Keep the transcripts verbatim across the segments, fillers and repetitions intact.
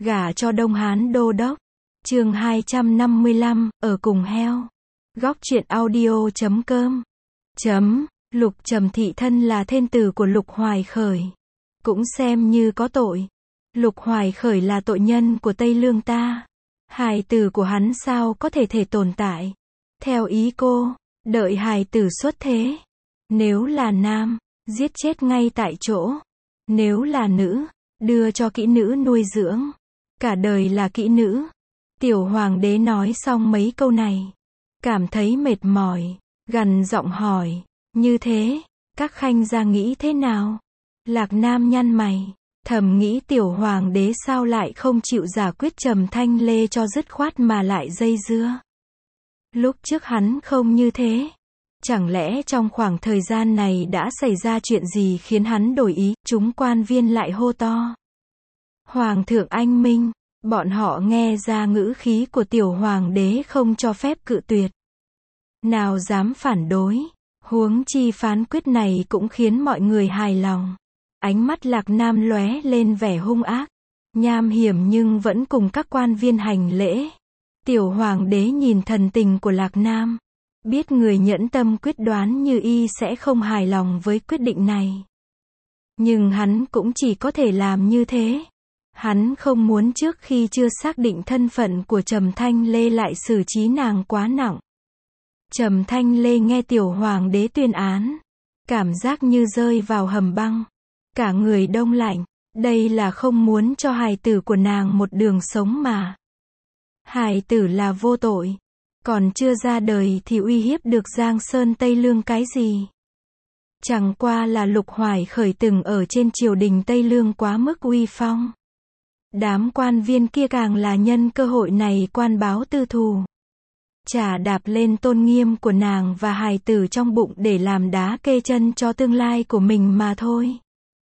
Gả cho Đông Hán đô đốc. Chương hai trăm năm mươi lăm, ở cùng heo. Góc truyện audio chấm com. Chấm, Lục Trầm Thị thân là thên tử của Lục Hoài Khởi. Cũng xem như có tội. Lục Hoài Khởi là tội nhân của Tây Lương ta. Hài tử của hắn sao có thể thể tồn tại. Theo ý cô, đợi hài tử xuất thế. Nếu là nam, giết chết ngay tại chỗ. Nếu là nữ, đưa cho kỹ nữ nuôi dưỡng. Cả đời là kỹ nữ. Tiểu hoàng đế nói xong mấy câu này. Cảm thấy mệt mỏi, gằn giọng hỏi. Như thế, các khanh gia nghĩ thế nào? Lạc Nam nhăn mày, thầm nghĩ tiểu hoàng đế sao lại không chịu giả quyết Trầm Thanh Lê cho dứt khoát mà lại dây dưa. Lúc trước hắn không như thế. Chẳng lẽ trong khoảng thời gian này đã xảy ra chuyện gì khiến hắn đổi ý, chúng quan viên lại hô to. Hoàng thượng anh minh, bọn họ nghe ra ngữ khí của tiểu hoàng đế không cho phép cự tuyệt. Nào dám phản đối, huống chi phán quyết này cũng khiến mọi người hài lòng. Ánh mắt Lạc Nam lóe lên vẻ hung ác, nham hiểm nhưng vẫn cùng các quan viên hành lễ. Tiểu hoàng đế nhìn thần tình của Lạc Nam, biết người nhẫn tâm quyết đoán như y sẽ không hài lòng với quyết định này. Nhưng hắn cũng chỉ có thể làm như thế. Hắn không muốn trước khi chưa xác định thân phận của Trầm Thanh Lê lại xử trí nàng quá nặng. Trầm Thanh Lê nghe tiểu hoàng đế tuyên án, cảm giác như rơi vào hầm băng. Cả người đông lạnh, đây là không muốn cho hài tử của nàng một đường sống mà. Hài tử là vô tội, còn chưa ra đời thì uy hiếp được Giang Sơn Tây Lương cái gì? Chẳng qua là Lục Hoài Khởi từng ở trên triều đình Tây Lương quá mức uy phong. Đám quan viên kia càng là nhân cơ hội này quan báo tư thù. Chà đạp lên tôn nghiêm của nàng và hài tử trong bụng để làm đá kê chân cho tương lai của mình mà thôi.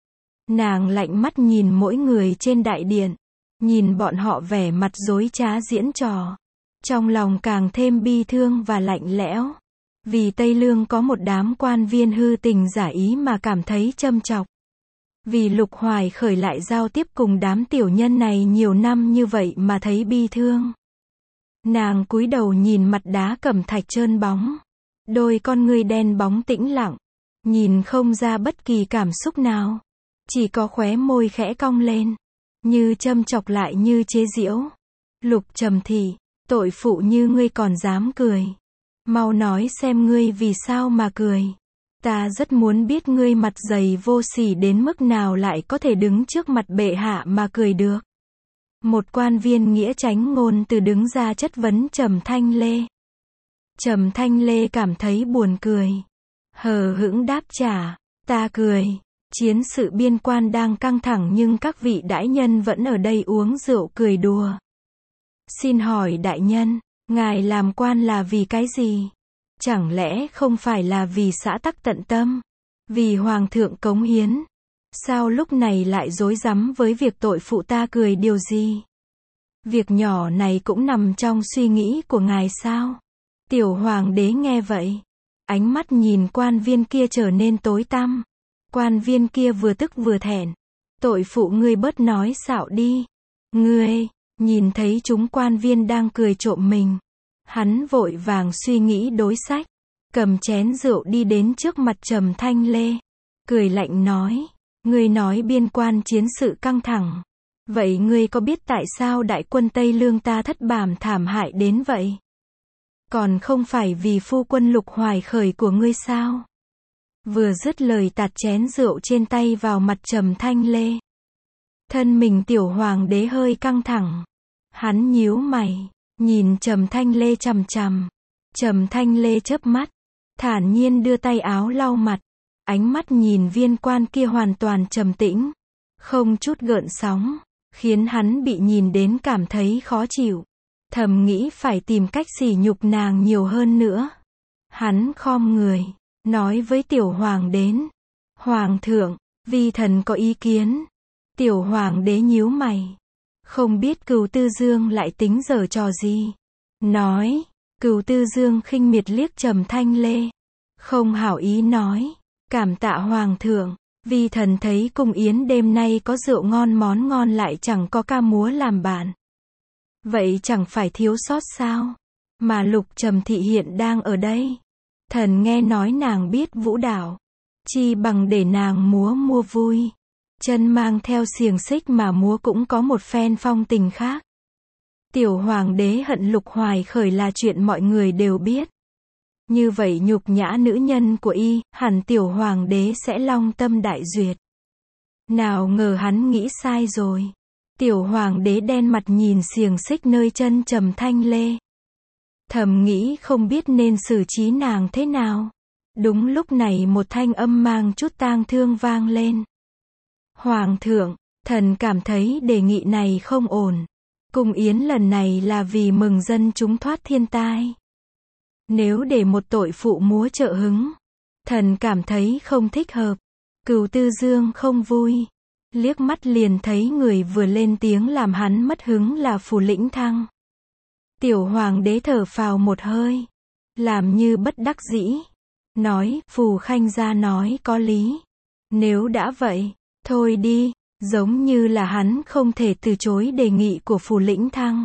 Nàng lạnh mắt nhìn mỗi người trên đại điện, nhìn bọn họ vẻ mặt dối trá diễn trò. Trong lòng càng thêm bi thương và lạnh lẽo. Vì Tây Lương có một đám quan viên hư tình giả ý mà cảm thấy châm chọc. Vì Lục Hoài Khởi lại giao tiếp cùng đám tiểu nhân này nhiều năm như vậy mà thấy bi thương. Nàng cúi đầu nhìn mặt đá cẩm thạch trơn bóng. Đôi con ngươi đen bóng tĩnh lặng. Nhìn không ra bất kỳ cảm xúc nào. Chỉ có khóe môi khẽ cong lên. Như châm chọc lại như chế giễu. Lục Trầm Thị, tội phụ như ngươi còn dám cười. Mau nói xem ngươi vì sao mà cười. Ta rất muốn biết ngươi mặt dày vô sỉ đến mức nào lại có thể đứng trước mặt bệ hạ mà cười được. Một quan viên nghĩa chánh ngôn từ đứng ra chất vấn Trầm Thanh Lê. Trầm Thanh Lê cảm thấy buồn cười. Hờ hững đáp trả, ta cười. Chiến sự biên quan đang căng thẳng nhưng các vị đại nhân vẫn ở đây uống rượu cười đùa. Xin hỏi đại nhân, ngài làm quan là vì cái gì? Chẳng lẽ không phải là vì xã tắc tận tâm? Vì hoàng thượng cống hiến? Sao lúc này lại rối rắm với việc tội phụ ta cười điều gì? Việc nhỏ này cũng nằm trong suy nghĩ của ngài sao? Tiểu hoàng đế nghe vậy, ánh mắt nhìn quan viên kia trở nên tối tăm. Quan viên kia vừa tức vừa thẹn. Tội phụ ngươi bớt nói xạo đi. Ngươi, nhìn thấy chúng quan viên đang cười trộm mình. Hắn vội vàng suy nghĩ đối sách. Cầm chén rượu đi đến trước mặt Trầm Thanh Lê. Cười lạnh nói. Ngươi nói biên quan chiến sự căng thẳng. Vậy ngươi có biết tại sao đại quân Tây Lương ta thất bảm thảm hại đến vậy? Còn không phải vì phu quân Lục Hoài Khởi của ngươi sao? Vừa dứt lời tạt chén rượu trên tay vào mặt Trầm Thanh Lê. Thân mình tiểu hoàng đế hơi căng thẳng. Hắn nhíu mày, nhìn Trầm Thanh Lê chằm chằm. Trầm Thanh Lê chớp mắt, thản nhiên đưa tay áo lau mặt. Ánh mắt nhìn viên quan kia hoàn toàn trầm tĩnh, không chút gợn sóng, khiến hắn bị nhìn đến cảm thấy khó chịu. Thầm nghĩ phải tìm cách sỉ nhục nàng nhiều hơn nữa. Hắn khom người, nói với tiểu hoàng đến. Hoàng thượng, vi thần có ý kiến. Tiểu hoàng đế nhíu mày. Không biết Cửu Tư Dương lại tính giở trò gì. Nói, Cửu Tư Dương khinh miệt liếc Trầm Thanh Lê. Không hảo ý nói. Cảm tạ hoàng thượng, Vi Thần thấy cung yến đêm nay có rượu ngon món ngon lại chẳng có ca múa làm bạn. Vậy chẳng phải thiếu sót sao? Mà Lục Trầm Thị hiện đang ở đây. Thần nghe nói nàng biết vũ đạo. Chi bằng để nàng múa mua vui. Chân mang theo xiềng xích mà múa cũng có một phen phong tình khác. Tiểu hoàng đế hận Lục Hoài Khởi là chuyện mọi người đều biết. Như vậy nhục nhã nữ nhân của y, hẳn tiểu hoàng đế sẽ long tâm đại duyệt. Nào ngờ hắn nghĩ sai rồi. Tiểu hoàng đế đen mặt nhìn xiềng xích nơi chân Trầm Thanh Lê. Thầm nghĩ không biết nên xử trí nàng thế nào. Đúng lúc này một thanh âm mang chút tang thương vang lên. Hoàng thượng, thần cảm thấy đề nghị này không ổn. Cung yến lần này là vì mừng dân chúng thoát thiên tai. Nếu để một tội phụ múa trợ hứng, thần cảm thấy không thích hợp. Cửu Tư Dương không vui. Liếc mắt liền thấy người vừa lên tiếng làm hắn mất hứng là Phù Lĩnh Thăng. Tiểu hoàng đế thở phào một hơi. Làm như bất đắc dĩ. Nói, Phù Khanh gia nói có lý. Nếu đã vậy, thôi đi. Giống như là hắn không thể từ chối đề nghị của Phù Lĩnh Thăng.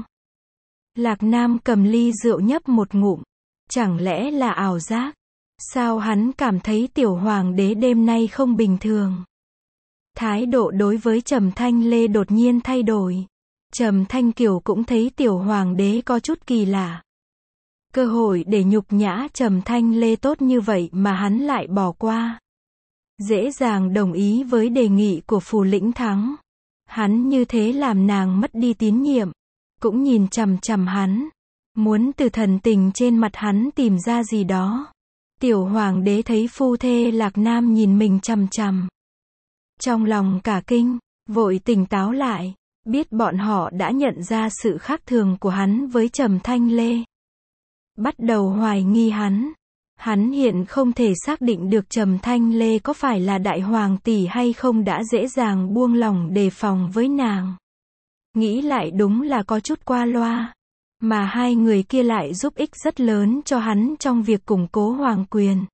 Lạc Nam cầm ly rượu nhấp một ngụm. Chẳng lẽ là ảo giác? Sao hắn cảm thấy tiểu hoàng đế đêm nay không bình thường? Thái độ đối với Trầm Thanh Lê đột nhiên thay đổi. Trầm Thanh Kiều cũng thấy tiểu hoàng đế có chút kỳ lạ. Cơ hội để nhục nhã Trầm Thanh Lê tốt như vậy mà hắn lại bỏ qua. Dễ dàng đồng ý với đề nghị của Phù Lĩnh Thắng. Hắn như thế làm nàng mất đi tín nhiệm. Cũng nhìn chằm chằm hắn. Muốn từ thần tình trên mặt hắn tìm ra gì đó. Tiểu hoàng đế thấy phu thê Lạc Nam nhìn mình chằm chằm. Trong lòng cả kinh, vội tỉnh táo lại. Biết bọn họ đã nhận ra sự khác thường của hắn với Trầm Thanh Lê. Bắt đầu hoài nghi hắn. Hắn hiện không thể xác định được Trầm Thanh Lê có phải là đại hoàng tỷ hay không đã dễ dàng buông lỏng đề phòng với nàng. Nghĩ lại đúng là có chút qua loa. Mà hai người kia lại giúp ích rất lớn cho hắn trong việc củng cố hoàng quyền.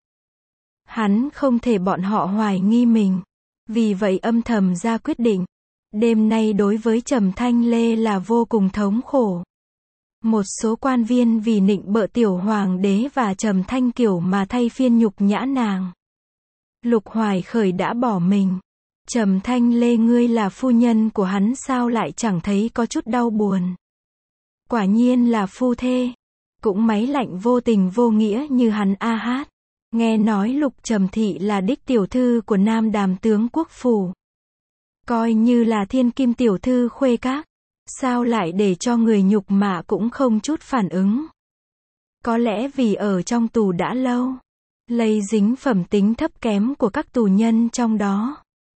Hắn không thể bọn họ hoài nghi mình. Vì vậy âm thầm ra quyết định. Đêm nay đối với Trầm Thanh Lê là vô cùng thống khổ. Một số quan viên vì nịnh bợ tiểu hoàng đế và Trầm Thanh Kiều mà thay phiên nhục nhã nàng. Lục Hoài Khởi đã bỏ mình. Trầm Thanh Lê ngươi là phu nhân của hắn sao lại chẳng thấy có chút đau buồn. Quả nhiên là phu thê. Cũng máy lạnh vô tình vô nghĩa như hắn a hát. Nghe nói Lục Trầm Thị là đích tiểu thư của Nam Đàm tướng quốc phủ. Coi như là thiên kim tiểu thư khuê các. Sao lại để cho người nhục mạ cũng không chút phản ứng. Có lẽ vì ở trong tù đã lâu. Lây dính phẩm tính thấp kém của các tù nhân trong đó.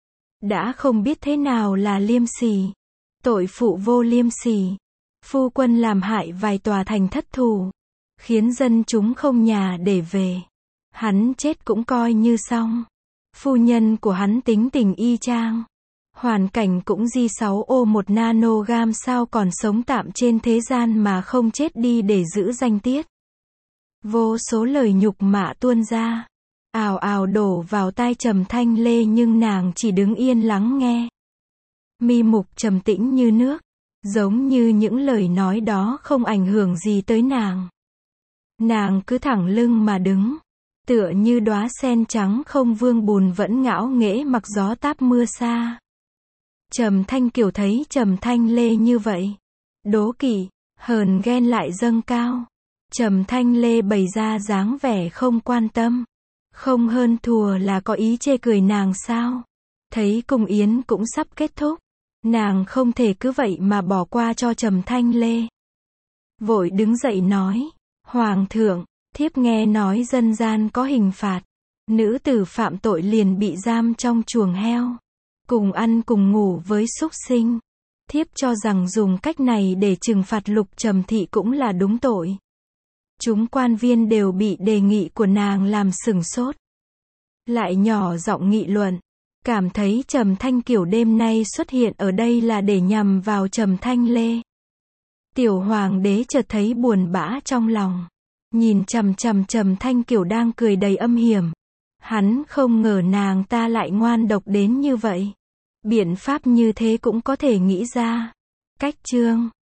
Đã không biết thế nào là liêm sỉ. Tội phụ vô liêm sỉ. Phu quân làm hại vài tòa thành thất thủ. Khiến dân chúng không nhà để về. Hắn chết cũng coi như xong. Phu nhân của hắn tính tình y chang. Hoàn cảnh cũng di sáu ô một nanogam sao còn sống tạm trên thế gian mà không chết đi để giữ danh tiết. Vô số lời nhục mạ tuôn ra. Ào ào đổ vào tai Trầm Thanh Lê nhưng nàng chỉ đứng yên lắng nghe. Mi mục trầm tĩnh như nước. Giống như những lời nói đó không ảnh hưởng gì tới nàng. Nàng cứ thẳng lưng mà đứng. Tựa như đóa sen trắng không vương bùn vẫn ngạo nghễ mặc gió táp mưa xa. Trầm Thanh Kiều thấy Trầm Thanh Lê như vậy. Đố kỵ, hờn ghen lại dâng cao. Trầm Thanh Lê bày ra dáng vẻ không quan tâm. Không hơn thùa là có ý chê cười nàng sao. Thấy cung yến cũng sắp kết thúc. Nàng không thể cứ vậy mà bỏ qua cho Trầm Thanh Lê. Vội đứng dậy nói. Hoàng thượng, thiếp nghe nói dân gian có hình phạt. Nữ tử phạm tội liền bị giam trong chuồng heo. Cùng ăn cùng ngủ với súc sinh. Thiếp cho rằng dùng cách này để trừng phạt Lục Trầm Thị cũng là đúng tội. Chúng quan viên đều bị đề nghị của nàng làm sửng sốt. Lại nhỏ giọng nghị luận. Cảm thấy Trầm Thanh Kiều đêm nay xuất hiện ở đây là để nhằm vào Trầm Thanh Lê. Tiểu hoàng đế chợt thấy buồn bã trong lòng. Nhìn chằm chằm Trầm Thanh Kiều đang cười đầy âm hiểm. Hắn không ngờ nàng ta lại ngoan độc đến như vậy. Biện pháp như thế cũng có thể nghĩ ra. Cách chương